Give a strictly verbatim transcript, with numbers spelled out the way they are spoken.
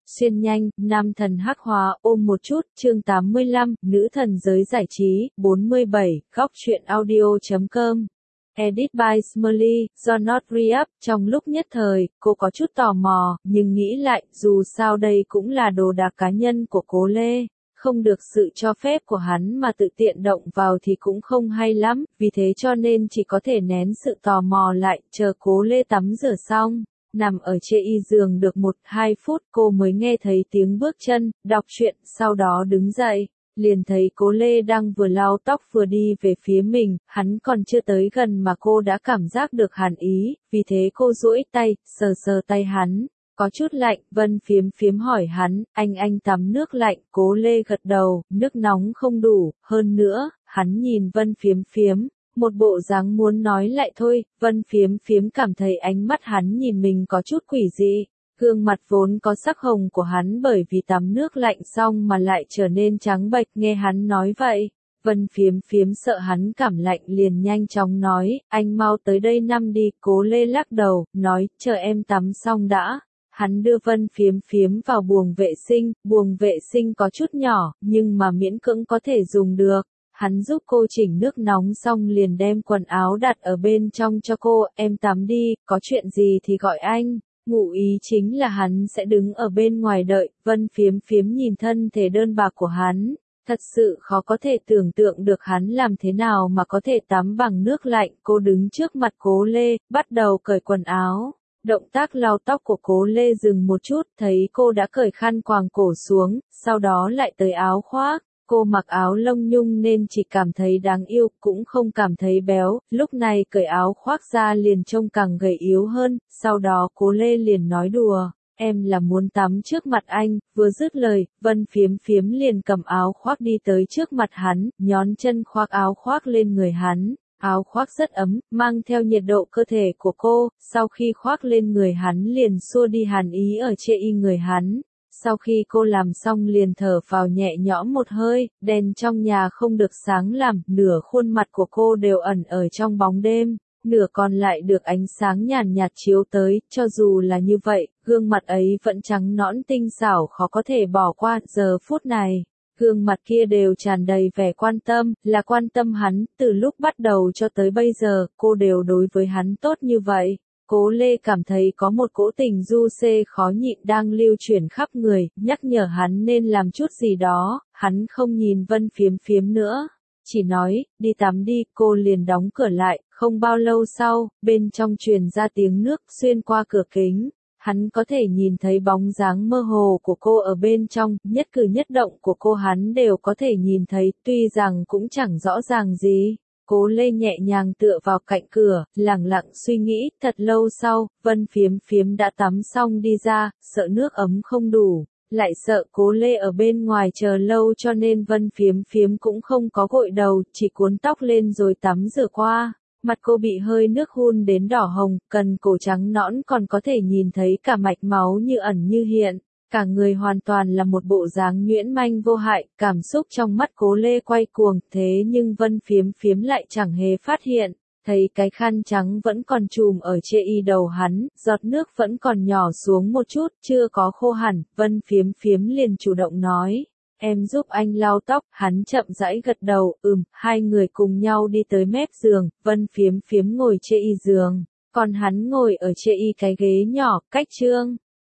Xuyên nhanh, nam thần hắc hóa, ôm một chút, chương tám mươi lăm, nữ thần giới giải trí, bốn mươi bảy, góc truyện audio chấm com. Edit by Smiley, do Not Re-Up. Trong lúc nhất thời, cô có chút tò mò, nhưng nghĩ lại, dù sao đây cũng là đồ đạc cá nhân của Cố Lê. Không được sự cho phép của hắn mà tự tiện động vào thì cũng không hay lắm, vì thế cho nên chỉ có thể nén sự tò mò lại, chờ Cố Lê tắm rửa xong. Nằm ở chê y giường được một hai phút cô mới nghe thấy tiếng bước chân, đọc truyện, sau đó đứng dậy, liền thấy Cố Lê đang vừa lau tóc vừa đi về phía mình, hắn còn chưa tới gần mà cô đã cảm giác được hàn ý, vì thế cô duỗi tay, sờ sờ tay hắn, có chút lạnh, Vân Phiếm Phiếm hỏi hắn, anh anh tắm nước lạnh, Cố Lê gật đầu, nước nóng không đủ, hơn nữa, hắn nhìn Vân Phiếm Phiếm. Một bộ dáng muốn nói lại thôi, Vân Phiếm Phiếm cảm thấy ánh mắt hắn nhìn mình có chút quỷ dị. Gương mặt vốn có sắc hồng của hắn bởi vì tắm nước lạnh xong mà lại trở nên trắng bệch, nghe hắn nói vậy. Vân Phiếm Phiếm sợ hắn cảm lạnh liền nhanh chóng nói, anh mau tới đây nằm đi, Cố Lê lắc đầu, nói, chờ em tắm xong đã. Hắn đưa Vân Phiếm Phiếm vào buồng vệ sinh, buồng vệ sinh có chút nhỏ, nhưng mà miễn cưỡng có thể dùng được. Hắn giúp cô chỉnh nước nóng xong liền đem quần áo đặt ở bên trong cho cô, em tắm đi, có chuyện gì thì gọi anh. Ngụ ý chính là hắn sẽ đứng ở bên ngoài đợi. Vân Phiếm Phiếm nhìn thân thể đơn bạc của hắn, thật sự khó có thể tưởng tượng được hắn làm thế nào mà có thể tắm bằng nước lạnh. Cô đứng trước mặt Cố Lê, bắt đầu cởi quần áo. Động tác lau tóc của Cố Lê dừng một chút, thấy cô đã cởi khăn quàng cổ xuống, sau đó lại tới áo khoác. Cô mặc áo lông nhung nên chỉ cảm thấy đáng yêu, cũng không cảm thấy béo, lúc này cởi áo khoác ra liền trông càng gầy yếu hơn, sau đó Cố Lê liền nói đùa, em là muốn tắm trước mặt anh, vừa dứt lời, Vân Phiếm Phiếm liền cầm áo khoác đi tới trước mặt hắn, nhón chân khoác áo khoác lên người hắn. Áo khoác rất ấm, mang theo nhiệt độ cơ thể của cô, sau khi khoác lên người hắn liền xua đi hàn ý ở chê y người hắn. Sau khi cô làm xong liền thở phào nhẹ nhõm một hơi, đèn trong nhà không được sáng làm, nửa khuôn mặt của cô đều ẩn ở trong bóng đêm, nửa còn lại được ánh sáng nhàn nhạt chiếu tới, cho dù là như vậy, gương mặt ấy vẫn trắng nõn tinh xảo khó có thể bỏ qua. Giờ phút này, gương mặt kia đều tràn đầy vẻ quan tâm, là quan tâm hắn, từ lúc bắt đầu cho tới bây giờ, cô đều đối với hắn tốt như vậy. Cố Lê cảm thấy có một cỗ tình du xê khó nhịn đang lưu chuyển khắp người, nhắc nhở hắn nên làm chút gì đó, hắn không nhìn Vân Phiếm Phiếm nữa, chỉ nói, đi tắm đi, cô liền đóng cửa lại, không bao lâu sau, bên trong truyền ra tiếng nước xuyên qua cửa kính, hắn có thể nhìn thấy bóng dáng mơ hồ của cô ở bên trong, nhất cử nhất động của cô hắn đều có thể nhìn thấy, tuy rằng cũng chẳng rõ ràng gì. Cố Lê nhẹ nhàng tựa vào cạnh cửa, lẳng lặng suy nghĩ, thật lâu sau, Vân Phiếm Phiếm đã tắm xong đi ra, sợ nước ấm không đủ, lại sợ Cố Lê ở bên ngoài chờ lâu cho nên Vân Phiếm Phiếm cũng không có gội đầu, chỉ cuốn tóc lên rồi tắm rửa qua. Mặt cô bị hơi nước hun đến đỏ hồng, cần cổ trắng nõn còn có thể nhìn thấy cả mạch máu như ẩn như hiện. Cả người hoàn toàn là một bộ dáng nhuyễn manh vô hại, cảm xúc trong mắt Cố Lê quay cuồng, thế nhưng Vân Phiếm Phiếm lại chẳng hề phát hiện, thấy cái khăn trắng vẫn còn trùm ở chê y đầu hắn, giọt nước vẫn còn nhỏ xuống một chút, chưa có khô hẳn, Vân Phiếm Phiếm liền chủ động nói, em giúp anh lau tóc, hắn chậm rãi gật đầu, ừm, hai người cùng nhau đi tới mép giường, Vân Phiếm Phiếm ngồi chê y giường, còn hắn ngồi ở chê y cái ghế nhỏ, cách chương.